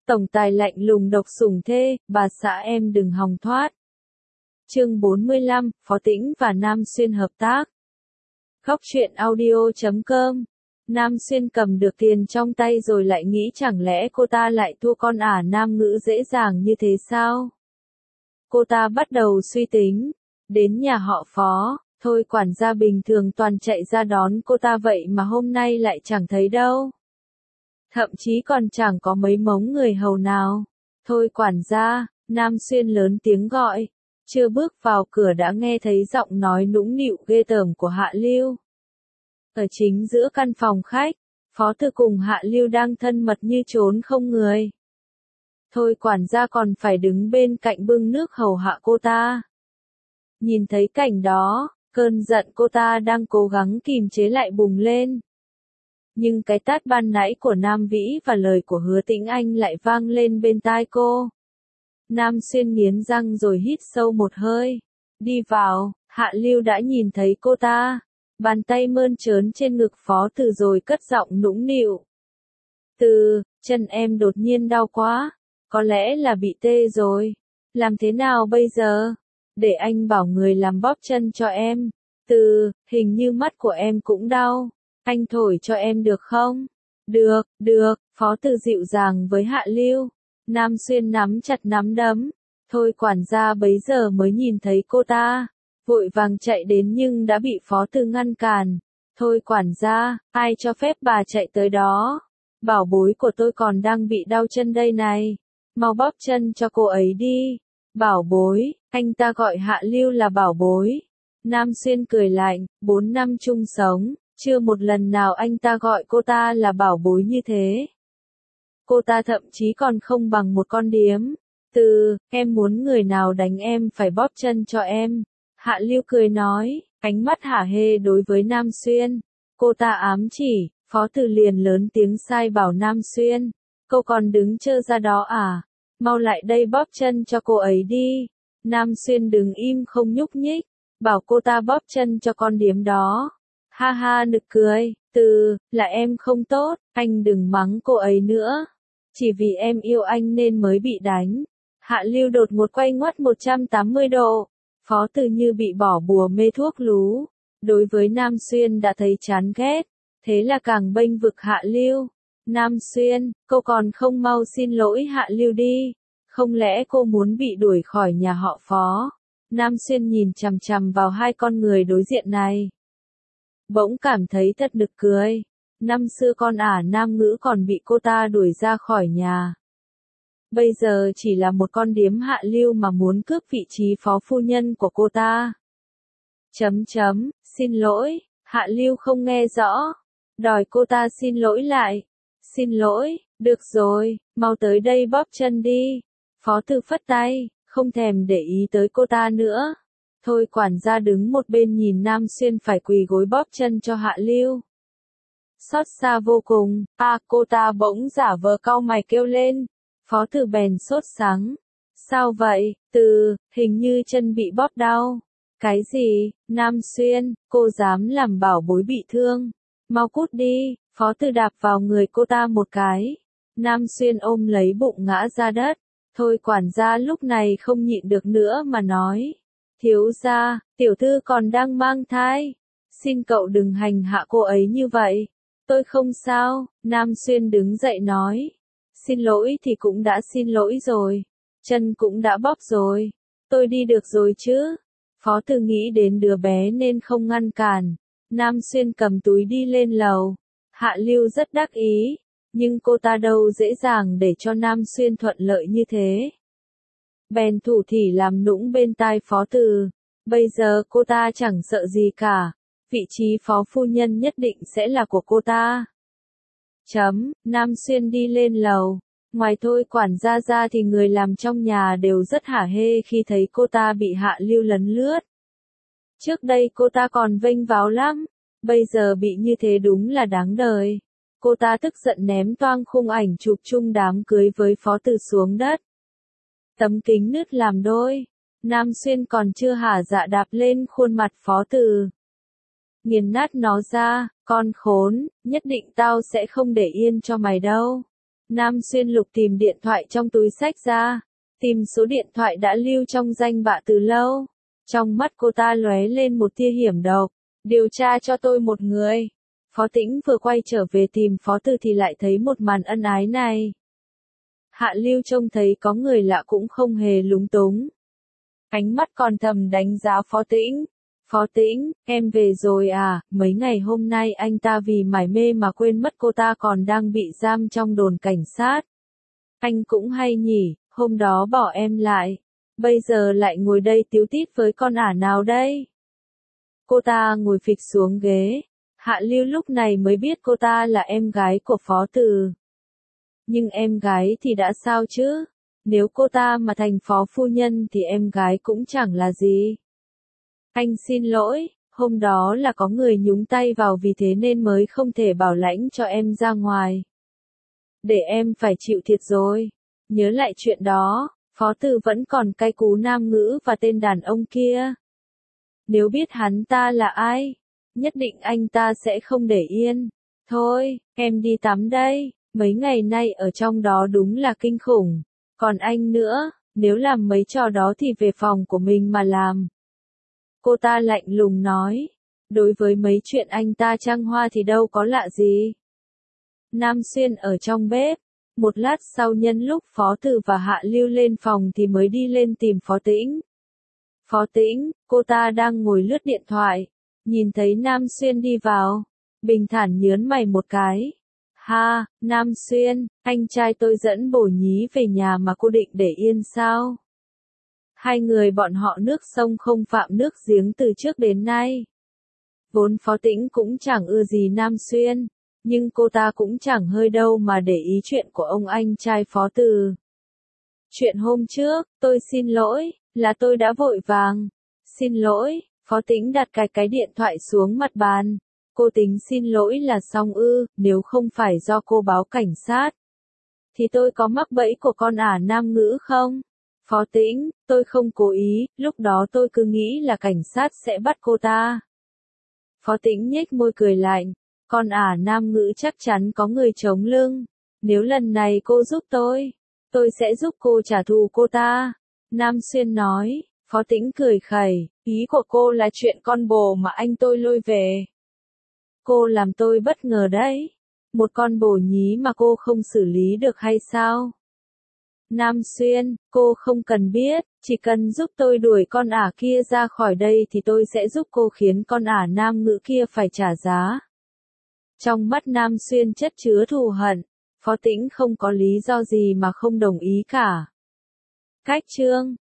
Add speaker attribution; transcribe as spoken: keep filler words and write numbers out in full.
Speaker 1: Tổng tài lạnh lùng độc sủng thê, bà xã em đừng hòng thoát. Chương bốn mươi lăm, Phó Tĩnh và Nam Xuyên hợp tác. Góc truyện audio chấm com. Nam Xuyên cầm được tiền trong tay rồi lại nghĩ chẳng lẽ cô ta lại thua con ả Nam Ngữ dễ dàng như thế sao? Cô ta bắt đầu suy tính. Đến nhà họ Phó, thôi quản gia bình thường toàn chạy ra đón cô ta vậy mà hôm nay lại chẳng thấy đâu. Thậm chí còn chẳng có mấy mống người hầu nào. Thôi quản gia, Nam Xuyên lớn tiếng gọi. Chưa bước vào cửa đã nghe thấy giọng nói nũng nịu ghê tởm của Hạ Lưu. Ở chính giữa căn phòng khách, Phó Từ cùng Hạ Lưu đang thân mật như trốn không người. Thôi quản gia còn phải đứng bên cạnh bưng nước hầu hạ cô ta. Nhìn thấy cảnh đó, cơn giận cô ta đang cố gắng kìm chế lại bùng lên. Nhưng cái tát ban nãy của Nam Vĩ và lời của Hứa Tĩnh Anh lại vang lên bên tai cô. Nam Xuyên nghiến răng rồi hít sâu một hơi. Đi vào, Hạ Lưu đã nhìn thấy cô ta. Bàn tay mơn trớn trên ngực Phó Từ rồi cất giọng nũng nịu. Từ, chân em đột nhiên đau quá. Có lẽ là bị tê rồi. Làm thế nào bây giờ? Để anh bảo người làm bóp chân cho em. Từ, hình như mắt của em cũng đau. Anh thổi cho em được không? Được, được, Phó Từ dịu dàng với Hạ Lưu. Nam Xuyên nắm chặt nắm đấm. Thôi quản gia bấy giờ mới nhìn thấy cô ta. Vội vàng chạy đến nhưng đã bị Phó Từ ngăn cản. Thôi quản gia, ai cho phép bà chạy tới đó? Bảo bối của tôi còn đang bị đau chân đây này. Mau bóp chân cho cô ấy đi. Bảo bối, anh ta gọi Hạ Lưu là bảo bối. Nam Xuyên cười lạnh, bốn năm chung sống, chưa một lần nào anh ta gọi cô ta là bảo bối như thế. Cô ta thậm chí còn không bằng một con điếm. Từ, em muốn người nào đánh em phải bóp chân cho em. Hạ Lưu cười nói, ánh mắt hả hê đối với Nam Xuyên. Cô ta ám chỉ, Phó Từ liền lớn tiếng sai bảo Nam Xuyên. Cô còn đứng trơ ra đó à? Mau lại đây bóp chân cho cô ấy đi. Nam Xuyên đứng im không nhúc nhích. Bảo cô ta bóp chân cho con điếm đó. Ha ha nực cười. Từ, là em không tốt, anh đừng mắng cô ấy nữa. Chỉ vì em yêu anh nên mới bị đánh. Hạ Lưu đột ngột quay ngoắt một trăm tám mươi độ. Phó Từ như bị bỏ bùa mê thuốc lú. Đối với Nam Xuyên đã thấy chán ghét. Thế là càng bênh vực Hạ Lưu. Nam Xuyên, cô còn không mau xin lỗi Hạ Lưu đi. Không lẽ cô muốn bị đuổi khỏi nhà họ Phó? Nam Xuyên nhìn chằm chằm vào hai con người đối diện này. Bỗng cảm thấy thật nực cười. Năm xưa con ả Nam Ngữ còn bị cô ta đuổi ra khỏi nhà. Bây giờ chỉ là một con điếm Hạ Lưu mà muốn cướp vị trí phó phu nhân của cô ta. Chấm chấm, xin lỗi, Hạ Lưu không nghe rõ. Đòi cô ta xin lỗi lại. Xin lỗi, được rồi, mau tới đây bóp chân đi. Phó Từ phất tay, không thèm để ý tới cô ta nữa. Thôi quản gia đứng một bên nhìn Nam Xuyên phải quỳ gối bóp chân cho Hạ Lưu. Xót xa vô cùng, à cô ta bỗng giả vờ cau mày kêu lên. Phó Từ bèn sốt sắng. Sao vậy, Từ, hình như chân bị bóp đau. Cái gì, Nam Xuyên, cô dám làm bảo bối bị thương. Mau cút đi, Phó Từ đạp vào người cô ta một cái. Nam Xuyên ôm lấy bụng ngã ra đất. Thôi quản gia lúc này không nhịn được nữa mà nói. Thiếu gia, tiểu thư còn đang mang thai. Xin cậu đừng hành hạ cô ấy như vậy. Tôi không sao, Nam Xuyên đứng dậy nói. Xin lỗi thì cũng đã xin lỗi rồi. Chân cũng đã bóp rồi. Tôi đi được rồi chứ. Phó Từ nghĩ đến đứa bé nên không ngăn cản. Nam Xuyên cầm túi đi lên lầu. Hạ Lưu rất đắc ý. Nhưng cô ta đâu dễ dàng để cho Nam Xuyên thuận lợi như thế. Bèn thủ thỉ làm nũng bên tai Phó Từ. Bây giờ cô ta chẳng sợ gì cả. Vị trí phó phu nhân nhất định sẽ là của cô ta. Chấm, Nam Xuyên đi lên lầu. Ngoài thôi quản gia ra thì người làm trong nhà đều rất hả hê khi thấy cô ta bị Hạ Lưu lấn lướt. Trước đây cô ta còn vênh váo lắm. Bây giờ bị như thế đúng là đáng đời. Cô ta tức giận ném toang khung ảnh chụp chung đám cưới với Phó Từ xuống đất. Tấm kính nứt làm đôi. Nam Xuyên còn chưa hả dạ đạp lên khuôn mặt Phó Từ. Nghiền nát nó ra, con khốn, nhất định tao sẽ không để yên cho mày đâu. Nam Xuyên lục tìm điện thoại trong túi xách ra, tìm số điện thoại đã lưu trong danh bạ từ lâu. Trong mắt cô ta lóe lên một tia hiểm độc. Điều tra cho tôi một người. Phó Tĩnh vừa quay trở về tìm Phó Từ thì lại thấy một màn ân ái này. Hạ Lưu trông thấy có người lạ cũng không hề lúng túng. Ánh mắt còn thầm đánh giá Phó Tĩnh. Phó Tĩnh, em về rồi à, mấy ngày hôm nay anh ta vì mải mê mà quên mất cô ta còn đang bị giam trong đồn cảnh sát. Anh cũng hay nhỉ, hôm đó bỏ em lại. Bây giờ lại ngồi đây tíu tít với con ả nào đây? Cô ta ngồi phịch xuống ghế. Hạ Lưu lúc này mới biết cô ta là em gái của Phó Từ. Nhưng em gái thì đã sao chứ? Nếu cô ta mà thành phó phu nhân thì em gái cũng chẳng là gì. Anh xin lỗi, hôm đó là có người nhúng tay vào vì thế nên mới không thể bảo lãnh cho em ra ngoài. Để em phải chịu thiệt rồi. Nhớ lại chuyện đó, Phó Từ vẫn còn cay cú Nam Ngữ và tên đàn ông kia. Nếu biết hắn ta là ai, nhất định anh ta sẽ không để yên. Thôi, em đi tắm đây, mấy ngày nay ở trong đó đúng là kinh khủng. Còn anh nữa, nếu làm mấy trò đó thì về phòng của mình mà làm. Cô ta lạnh lùng nói. Đối với mấy chuyện anh ta trăng hoa thì đâu có lạ gì. Nam Xuyên ở trong bếp. Một lát sau nhân lúc Phó Từ và Hạ Lưu lên phòng thì mới đi lên tìm Phó Tĩnh. Phó Tĩnh, cô ta đang ngồi lướt điện thoại. Nhìn thấy Nam Xuyên đi vào. Bình thản nhớn mày một cái. Ha, Nam Xuyên, anh trai tôi dẫn Bổ Nhí về nhà mà cô định để yên sao? Hai người bọn họ nước sông không phạm nước giếng từ trước đến nay. Vốn Phó Tĩnh cũng chẳng ưa gì Nam Xuyên, nhưng cô ta cũng chẳng hơi đâu mà để ý chuyện của ông anh trai Phó Từ. Chuyện hôm trước, tôi xin lỗi, là tôi đã vội vàng. Xin lỗi, Phó Tĩnh đặt cái cái điện thoại xuống mặt bàn. Cô tính xin lỗi là xong ư, nếu không phải do cô báo cảnh sát. Thì tôi có mắc bẫy của con ả Nam Ngữ không? Phó Tĩnh, tôi không cố ý, lúc đó tôi cứ nghĩ là cảnh sát sẽ bắt cô ta. Phó Tĩnh nhếch môi cười lạnh, con ả Nam Ngữ chắc chắn có người chống lưng. Nếu lần này cô giúp tôi, tôi sẽ giúp cô trả thù cô ta. Nam Xuyên nói, Phó Tĩnh cười khẩy, ý của cô là chuyện con bồ mà anh tôi lôi về. Cô làm tôi bất ngờ đấy. Một con bồ nhí mà cô không xử lý được hay sao? Nam Xuyên, cô không cần biết, chỉ cần giúp tôi đuổi con ả kia ra khỏi đây thì tôi sẽ giúp cô khiến con ả Nam Ngữ kia phải trả giá. Trong mắt Nam Xuyên chất chứa thù hận, Phó Tĩnh không có lý do gì mà không đồng ý cả. Cách chương